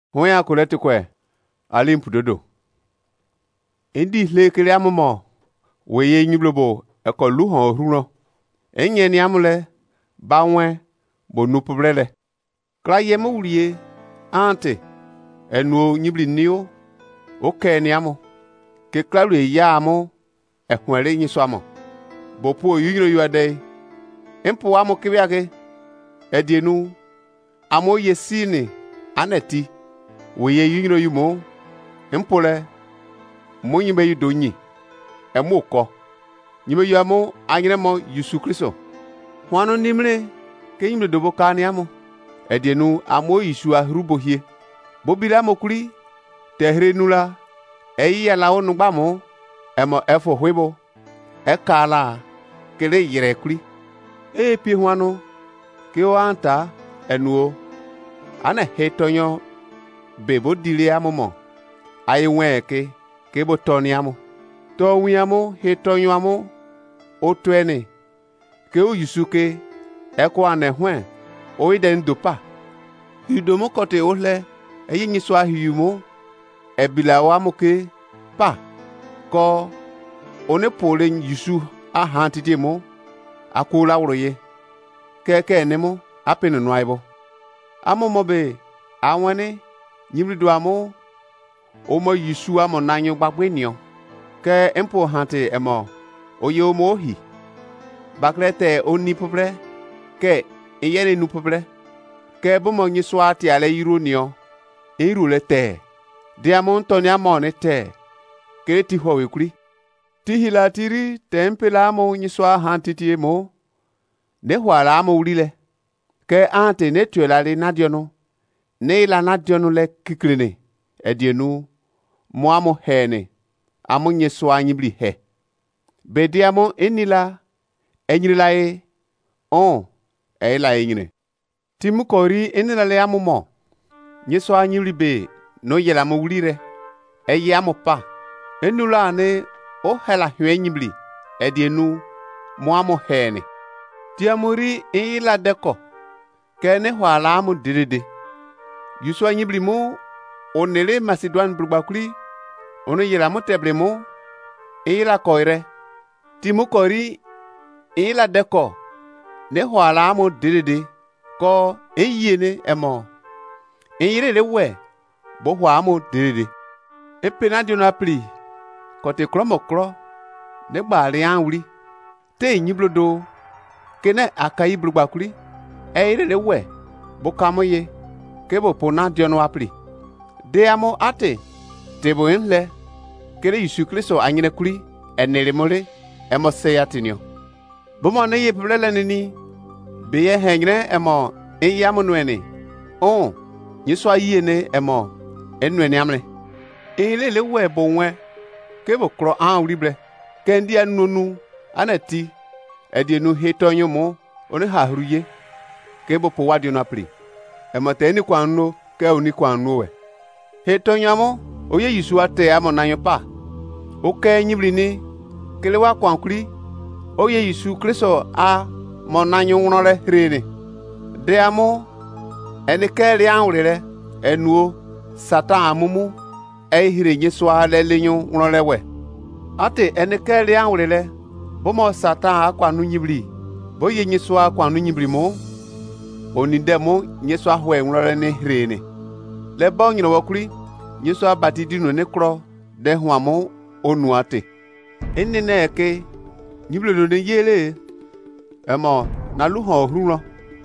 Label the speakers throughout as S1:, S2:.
S1: Hoya kolete kwe alim pudodo. Indi le kele amomo weye nyiblobo eko luhon runo. Enye ni amule bawen bo nupubrele. Kla yemo ulie ante enu nyibli niu oke ni amo. Ke klaru ya amo ehwere nyi so amo. Bo po yuyiro yuade. Empo amo kibiage edienu amo yesini aneti weye yuyiro yumo empole mo nyimbe yudonyi emoko nyimbe yamo anyremo Yesu Kristo hwanu nimre ke nyimbe dobo kani amo edienu amo Yesu ahrubohie bobira mokuri tehre nula eyi la onu gbamo emo efo hwebo ekala kele yire kuri epi hwanu ke o anta enuo ana hetonyo bebo dile amomo ayi weke ke bo toni amo to wi amo hetonyo amo otwene ke o yusuke eko ane hwen o ide ndopa hidomo kote ole eyi nyiso ahiyumo ebila wa moke pa ko one pole yusu ahantide mo akula wroye keke enemo apene noibo amomo be awene nyimrido amo omo Yesu amo nanyo gbagbenio ke empo hante emo oye omo ohi baklete oni pobre ke eyene nu pobre ke bomo nyiso ati ale ironio irule te diamon toni amone te ke ti howe kuri ti hilatiri tempela amo nyiso hantiti emo ne hwala amo urile ke ante ne tuelale nadiono ne la nadiono le kikrene edienu mo amo hene amo nyeso anyibli he bediamo enila enyirilae la enyine timukori enila le amo mo nyeso anyibli be no yela mo wulire amo pa enula ne o hela hwenyibli edienu mo amo hene tiamuri ila deko kene hwala amo direde Yusu anyibli mo onele Macedon brugbakuri ono yela mo teble mo ila koire timukori ila deko ne hwala amo direde ko eyene emo eyire we bo hwa amo direde epenadio na pri kote kromokro ne gbari anwuri te nyiblodo kene akayi brugbakuri eyire we bo kamoye kebo pona diono apri de amo ate tebo enle kele Yesu Kristo anyine kuri enere mole emo seyatinio bomo ne ye plele ni beye hengre emo eyamo nwene nyiso ayene emo enwene amre elele we bo nwe kebo kro an libre kendi anunu anati edienu hetonyo mo oni hahruye kebo po wadio na pri emote ni kwanu ke oni kwanu we hetonyamo oye Yesu ate amo nanyo pa oke nyibli ni kele wa kwankuri oye Yesu Kristo a mo nanyo nrore rene de amo eni kele anwure enuo satan amumu ehire nyeso alelenyo nrore we ate eni kele anwure bomo satan akwanu nyibli boye nyeso akwanu nyibli mo onidemo nyeso ahwe nrore ne rene le ba nyino wakuri nyeso abati dinu ne kro de huamo onu ate enene eke nyiblo ne yele emo na luho hruno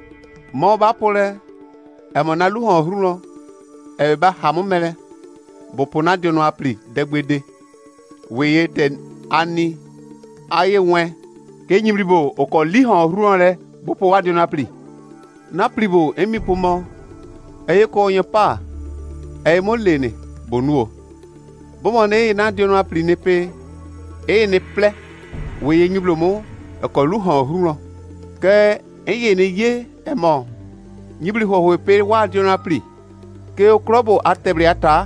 S1: mo ba pole emo na luho hruno e ba hamumele bo pona de no apli degbede weye den ani aye wen ke nyibribo oko liho hruno le bo po wa de no apli na pribo emi pomo eye ko yen pa mo lene bonuo bomo ne na de no apli ne pe ne ple weye nyiblo mo eko luho hruno ke eye ne ye emo nyibli ho pe wa de no apli ke o krobo atebre ata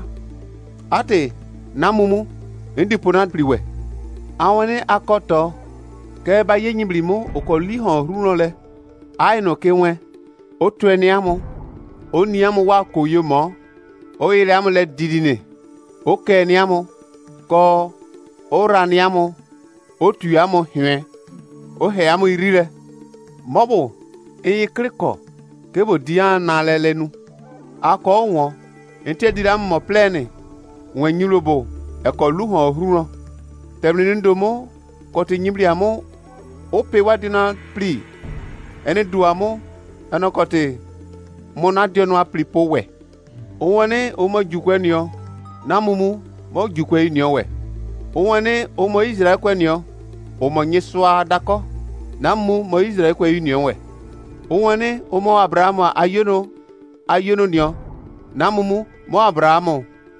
S1: ate namumu ndi pona priwe awone akoto ke ba ye nyibli mo oko liho hruno le ai no ke wen otu eni amo oni amo wa koyo mo o yele amu le didine o ke ni amu ko o ra ni amu o tu amu hwe o he amu irire mobo e kriko ke bo dia na lelenu akọ won ente dira mo plene won nyulobo e ko lu ho hruno temni ndomo ko te nyimri amu o pe wadina pli ene duamu eno ko te mona diono apli po we o woni o mo jukwe nio na mumu mo jukwe nio we o woni o mo Israel kwenio o mo nyiswa dako na mu mo Israel kwe nio we o woni o mo Abraham ayono nio na mumu mo Abraham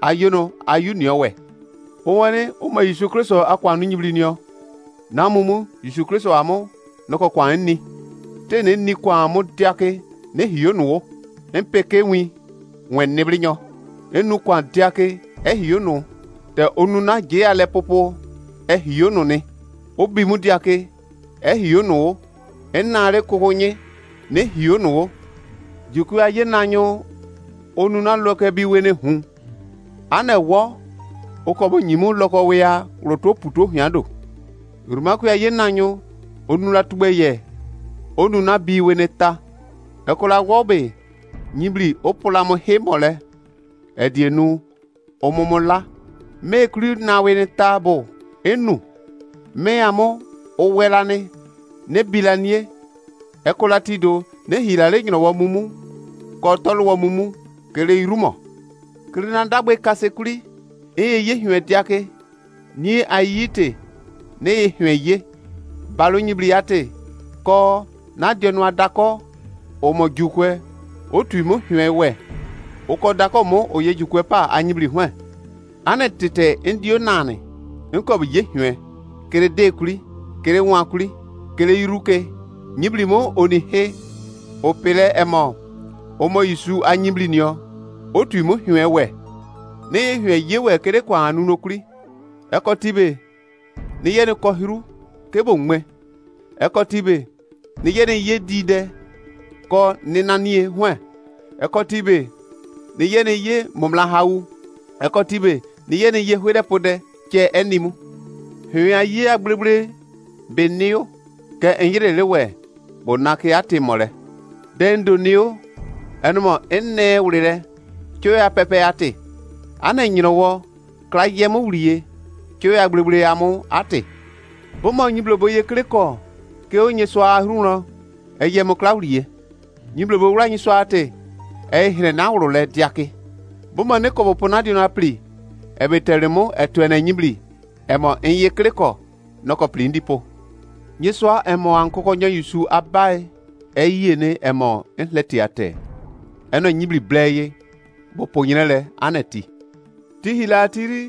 S1: ayunio we o woni o mo Yesu Kristo akwa nu nyibli nio na mumu Yesu Kristo amu noko kwa nni tene ni kwa mo diake ne hiyono empeke wi wen neblinyo enu kwa diake hiyono te onu na je ale popo hiyono ne obi mu diake hiyono enare kokonye ne hiyono juku aye nanyo onu na loke bi wene hu ana wo okobo nyimu loko we ya roto puto hiando rumaku aye nanyo onu la tubeye onu na bi wene ta ekola wobe nyibli opola mo hemole edienu omomola me kru na wene tabo enu me amo owelane ne bilanie ekola tido ne hilale nyino wa mumu ko tolu wa mumu kele irumo krina dagbe kasekuri ye hwe diake ni ayite ne hwe ye balo nyibli ate ko na dionu adako o mo jukwe o tu mo hwe we o ko dako mo o ye jukwe pa anyibli hwe ane tete ndio nane nko bi ye hwe kere dekuri kere wakuri kere iruke nyibli mo oni he o pele emo o mo Yesu anyibli nio o tu mo hwe we ne hwe ye we kere kwa anu nokuri ekotibe ne ye ne ko hiru kebo nwe ekotibe ni yene ye dide ko ni nanie hwe ekotibe ni yene ye momla hawu ekotibe ni yene ye hwede pode che enimu hwe aye agbrebre benio ke enyire lewe bonake atimole dendo nio enmo enne wulire choya pepe ate ana nyinowo kraye mo wuliye choya agbrebre amu ate bomo nyiblo boye kreko ke onye so ahruno eye mo klaudie nyiblo bo wranyi so ate hire na wuro le diake bomo ne ko bo ponadi no apli ebeteremo etwena nyibli emo enye kreko noko pli ndipo nyeswa emo ankoko nya Yesu abai eye ne emo enleti ate eno nyibli bleye bo ponyele aneti ti hilatiri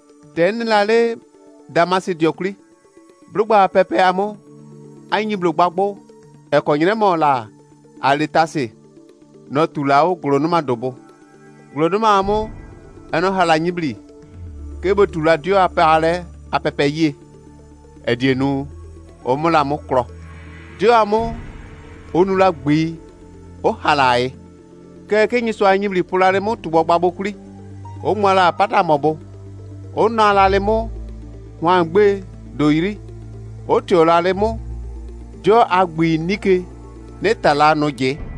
S1: tenlale damasi diokri brugba pepe amo anyi blo gbagbo e ko nyire mo la alitase no tulao glonuma dobo glonuma amo eno hala nyibli kebo tula dio apale apepe ye edienu omula mo kro dio amo onula gbi o halae ke kenyi so anyibli pulare mo tubo gbagbo kuri o mwala pata mobo o na la le mo wan gbe doiri o ti ola le mo jo agbi nike ne tala no je